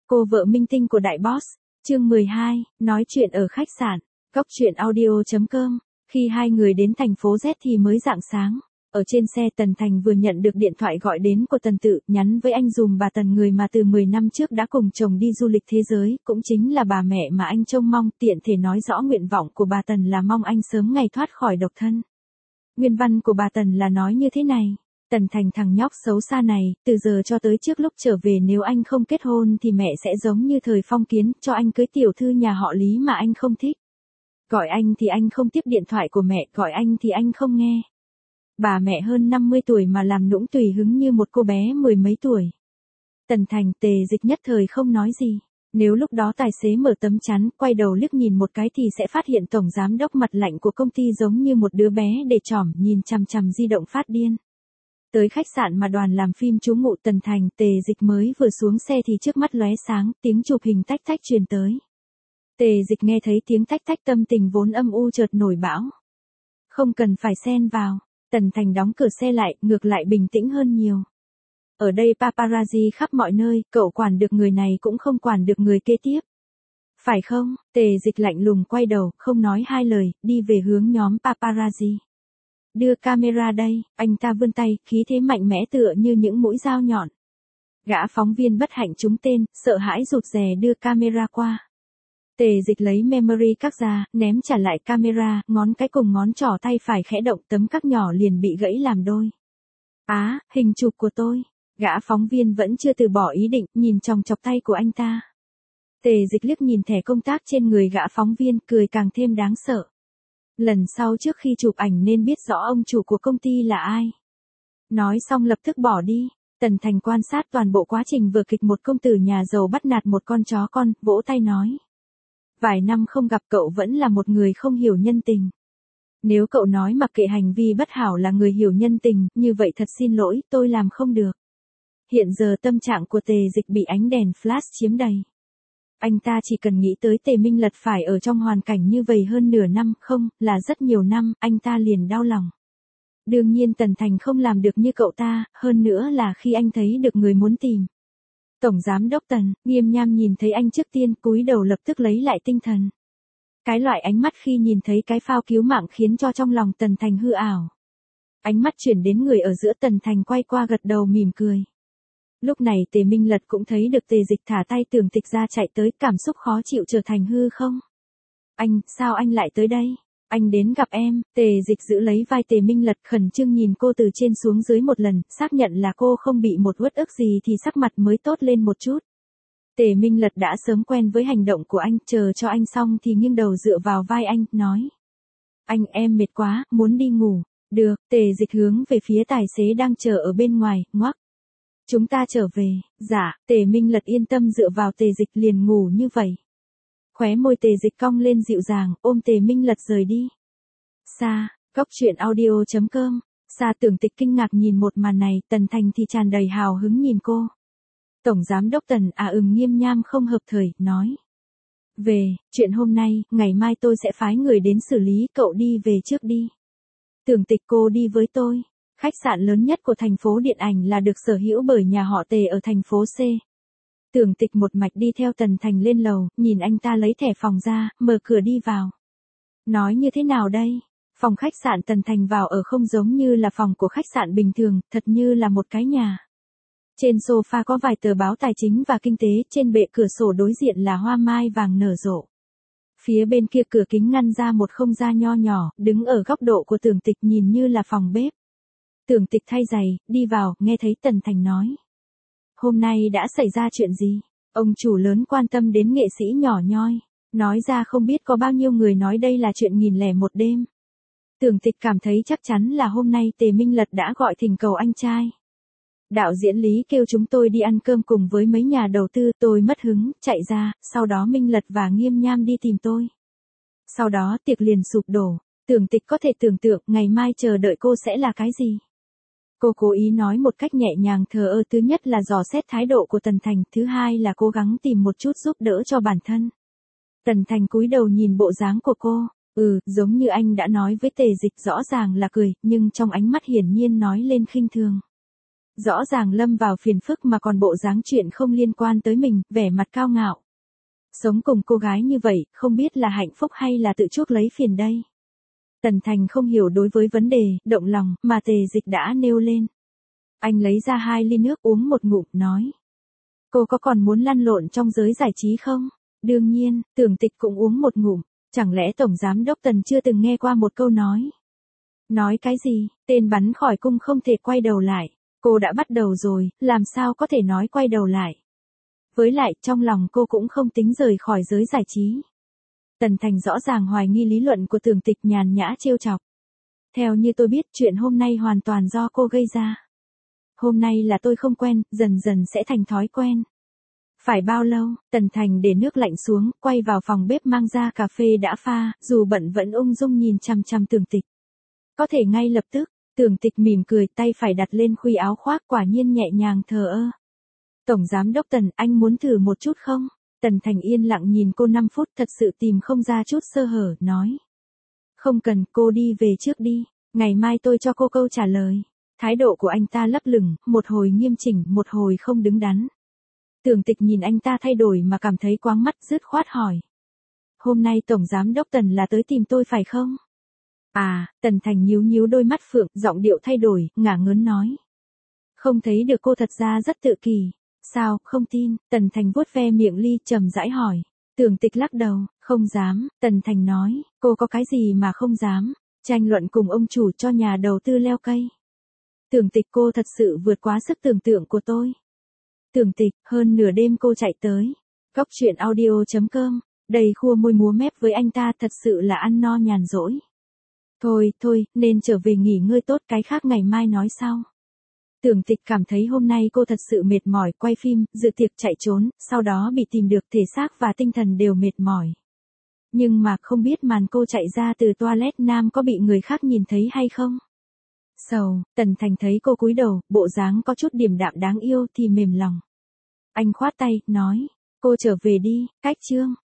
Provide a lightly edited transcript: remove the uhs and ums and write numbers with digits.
Cô vợ minh tinh của đại boss. Chương 12, nói chuyện ở khách sạn. Góc truyện audio.com. Khi hai người đến thành phố Z thì mới rạng sáng. Ở trên xe Tần Thành vừa nhận được điện thoại gọi đến của Tần Tự, nhắn với anh dùm bà Tần, người mà từ 10 năm trước đã cùng chồng đi du lịch thế giới, cũng chính là bà mẹ mà anh trông mong, tiện thể nói rõ nguyện vọng của bà Tần là mong anh sớm ngày thoát khỏi độc thân. Nguyên văn của bà Tần là nói như thế này. Tần Thành, thằng nhóc xấu xa này, từ giờ cho tới trước lúc trở về nếu anh không kết hôn thì mẹ sẽ giống như thời phong kiến, cho anh cưới tiểu thư nhà họ Lý mà anh không thích. Gọi anh thì anh không tiếp điện thoại của mẹ, gọi anh thì anh không nghe. Bà mẹ hơn 50 tuổi mà làm nũng tùy hứng như một cô bé mười mấy tuổi. Tần Thành, Tề Dịch nhất thời không nói gì. Nếu lúc đó tài xế mở tấm chắn, quay đầu liếc nhìn một cái thì sẽ phát hiện tổng giám đốc mặt lạnh của công ty giống như một đứa bé để trỏm, nhìn chằm chằm di động phát điên. Tới khách sạn mà đoàn làm phim trú ngụ Tần Thành, Tề Dịch mới vừa xuống xe thì trước mắt lóe sáng, tiếng chụp hình tách tách truyền tới. Tề Dịch nghe thấy tiếng tách tách, tâm tình vốn âm u chợt nổi bão. Không cần phải xen vào. Tần Thành đóng cửa xe lại, ngược lại bình tĩnh hơn nhiều. Ở đây paparazzi khắp mọi nơi, cậu quản được người này cũng không quản được người kế tiếp. Phải không? Tề Dịch lạnh lùng quay đầu, không nói hai lời, đi về hướng nhóm paparazzi. Đưa camera đây, anh ta vươn tay, khí thế mạnh mẽ tựa như những mũi dao nhọn. Gã phóng viên bất hạnh trúng tên, sợ hãi rụt rè đưa camera qua. Tề Dịch lấy memory card ra, ném trả lại camera, ngón cái cùng ngón trỏ tay phải khẽ động, tấm card nhỏ liền bị gãy làm đôi. Hình chụp của tôi. Gã phóng viên vẫn chưa từ bỏ ý định, nhìn chòng chọc tay của anh ta. Tề Dịch liếc nhìn thẻ công tác trên người gã phóng viên, cười càng thêm đáng sợ. Lần sau trước khi chụp ảnh nên biết rõ ông chủ của công ty là ai. Nói xong lập tức bỏ đi. Tần Thành quan sát toàn bộ quá trình vở kịch một công tử nhà giàu bắt nạt một con chó con, vỗ tay nói. Vài năm không gặp cậu vẫn là một người không hiểu nhân tình. Nếu cậu nói mặc kệ hành vi bất hảo là người hiểu nhân tình, như vậy thật xin lỗi, tôi làm không được. Hiện giờ tâm trạng của Tề Dịch bị ánh đèn flash chiếm đầy. Anh ta chỉ cần nghĩ tới Tề Minh Lật phải ở trong hoàn cảnh như vậy hơn nửa năm, không, là rất nhiều năm, anh ta liền đau lòng. Đương nhiên Tần Thành không làm được như cậu ta, hơn nữa là khi anh thấy được người muốn tìm. Tổng giám đốc Tần, Nghiêm Nham nhìn thấy anh trước tiên, cúi đầu lập tức lấy lại tinh thần. Cái loại ánh mắt khi nhìn thấy cái phao cứu mạng khiến cho trong lòng Tần Thành hư ảo. Ánh mắt chuyển đến người ở giữa, Tần Thành quay qua gật đầu mỉm cười. Lúc này Tề Minh Lật cũng thấy được Tề Dịch thả tay Tưởng Tịch ra chạy tới, cảm xúc khó chịu trở thành hư không. Anh, sao anh lại tới đây? Anh đến gặp em. Tề Dịch giữ lấy vai Tề Minh Lật, khẩn trương nhìn cô từ trên xuống dưới một lần, xác nhận là cô không bị một uất ức gì thì sắc mặt mới tốt lên một chút. Tề Minh Lật đã sớm quen với hành động của anh, chờ cho anh xong thì nghiêng đầu dựa vào vai anh, nói. Anh, em mệt quá, muốn đi ngủ. Được. Tề Dịch hướng về phía tài xế đang chờ ở bên ngoài, ngoắc. Chúng ta trở về. Dạ. Tề Minh Lật yên tâm dựa vào Tề Dịch, liền ngủ như vậy. Khóe môi Tề Dịch cong lên dịu dàng, ôm Tề Minh Lật rời đi. Xa. Góc truyện audio.com. Xa. Tưởng Tịch kinh ngạc nhìn một màn này, Tần Thành thì tràn đầy hào hứng nhìn cô. Tổng giám đốc Tần, Nghiêm Nham không hợp thời, nói. Về, chuyện hôm nay, ngày mai tôi sẽ phái người đến xử lý, cậu đi về trước đi. Tưởng Tịch, cô đi với tôi. Khách sạn lớn nhất của thành phố điện ảnh là được sở hữu bởi nhà họ Tề ở thành phố C. Tưởng Tịch một mạch đi theo Tần Thành lên lầu, nhìn anh ta lấy thẻ phòng ra, mở cửa đi vào. Nói như thế nào đây? Phòng khách sạn Tần Thành vào ở không giống như là phòng của khách sạn bình thường, thật như là một cái nhà. Trên sofa có vài tờ báo tài chính và kinh tế, trên bệ cửa sổ đối diện là hoa mai vàng nở rộ. Phía bên kia cửa kính ngăn ra một không gian nho nhỏ, đứng ở góc độ của Tưởng Tịch nhìn như là phòng bếp. Tưởng Tịch thay giày, đi vào, nghe thấy Tần Thành nói. Hôm nay đã xảy ra chuyện gì? Ông chủ lớn quan tâm đến nghệ sĩ nhỏ nhoi. Nói ra không biết có bao nhiêu người nói đây là chuyện 1001 đêm. Tưởng Tịch cảm thấy chắc chắn là hôm nay Tề Minh Lật đã gọi thỉnh cầu anh trai. Đạo diễn Lý kêu chúng tôi đi ăn cơm cùng với mấy nhà đầu tư, tôi mất hứng, chạy ra, sau đó Minh Lật và Nghiêm Nham đi tìm tôi. Sau đó tiệc liền sụp đổ. Tưởng Tịch có thể tưởng tượng ngày mai chờ đợi cô sẽ là cái gì. Cô cố ý nói một cách nhẹ nhàng thờ ơ, thứ nhất là dò xét thái độ của Tần Thành, thứ hai là cố gắng tìm một chút giúp đỡ cho bản thân. Tần Thành cúi đầu nhìn bộ dáng của cô, giống như anh đã nói với Tề Dịch, rõ ràng là cười, nhưng trong ánh mắt hiển nhiên nói lên khinh thường. Rõ ràng lâm vào phiền phức mà còn bộ dáng chuyện không liên quan tới mình, vẻ mặt cao ngạo. Sống cùng cô gái như vậy, không biết là hạnh phúc hay là tự chuốc lấy phiền đây. Tần Thành không hiểu đối với vấn đề, động lòng, mà Tề Dịch đã nêu lên. Anh lấy ra 2 ly nước uống một ngụm, nói. Cô có còn muốn lăn lộn trong giới giải trí không? Đương nhiên, Tưởng Tịch cũng uống một ngụm. Chẳng lẽ Tổng Giám Đốc Tần chưa từng nghe qua một câu nói? Nói cái gì, tên bắn khỏi cung không thể quay đầu lại. Cô đã bắt đầu rồi, làm sao có thể nói quay đầu lại? Với lại, trong lòng cô cũng không tính rời khỏi giới giải trí. Tần Thành rõ ràng hoài nghi lý luận của Tưởng Tịch, nhàn nhã trêu chọc. Theo như tôi biết, chuyện hôm nay hoàn toàn do cô gây ra. Hôm nay là tôi không quen, dần dần sẽ thành thói quen. Phải bao lâu? Tần Thành để nước lạnh xuống, quay vào phòng bếp mang ra cà phê đã pha, dù bận vẫn ung dung nhìn chằm chằm Tưởng Tịch. Có thể ngay lập tức. Tưởng Tịch mỉm cười, tay phải đặt lên khuy áo khoác, quả nhiên nhẹ nhàng thờ ơ. Tổng Giám Đốc Tần, anh muốn thử một chút không? Tần Thành yên lặng nhìn cô 5 phút, thật sự tìm không ra chút sơ hở, nói. Không cần, cô đi về trước đi, ngày mai tôi cho cô câu trả lời. Thái độ của anh ta lấp lửng, một hồi nghiêm chỉnh, một hồi không đứng đắn. Tưởng Tịch nhìn anh ta thay đổi mà cảm thấy quáng mắt, dứt khoát hỏi. Hôm nay Tổng Giám Đốc Tần là tới tìm tôi phải không? À, Tần Thành nhíu nhíu đôi mắt phượng, giọng điệu thay đổi, ngả ngớn nói. Không thấy được, cô thật ra rất tự kỷ. Sao, không tin? Tần Thành vuốt ve miệng ly, trầm rãi hỏi. Tưởng Tịch lắc đầu, không dám. Tần Thành nói, cô có cái gì mà không dám? Tranh luận cùng ông chủ cho nhà đầu tư leo cây. Tưởng Tịch, cô thật sự vượt quá sức tưởng tượng của tôi. Tưởng Tịch, hơn nửa đêm cô chạy tới. Góc chuyện audio.com, đầy khua môi múa mép với anh ta, thật sự là ăn no nhàn rỗi. Thôi, nên trở về nghỉ ngơi tốt, cái khác ngày mai nói sau. Tưởng Tịch cảm thấy hôm nay cô thật sự mệt mỏi, quay phim, dự tiệc, chạy trốn, sau đó bị tìm được, thể xác và tinh thần đều mệt mỏi. Nhưng mà không biết màn cô chạy ra từ toilet nam có bị người khác nhìn thấy hay không? Sầu, Tần Thành thấy cô cúi đầu, bộ dáng có chút điềm đạm đáng yêu thì mềm lòng. Anh khoát tay, nói, cô trở về đi, cách chương.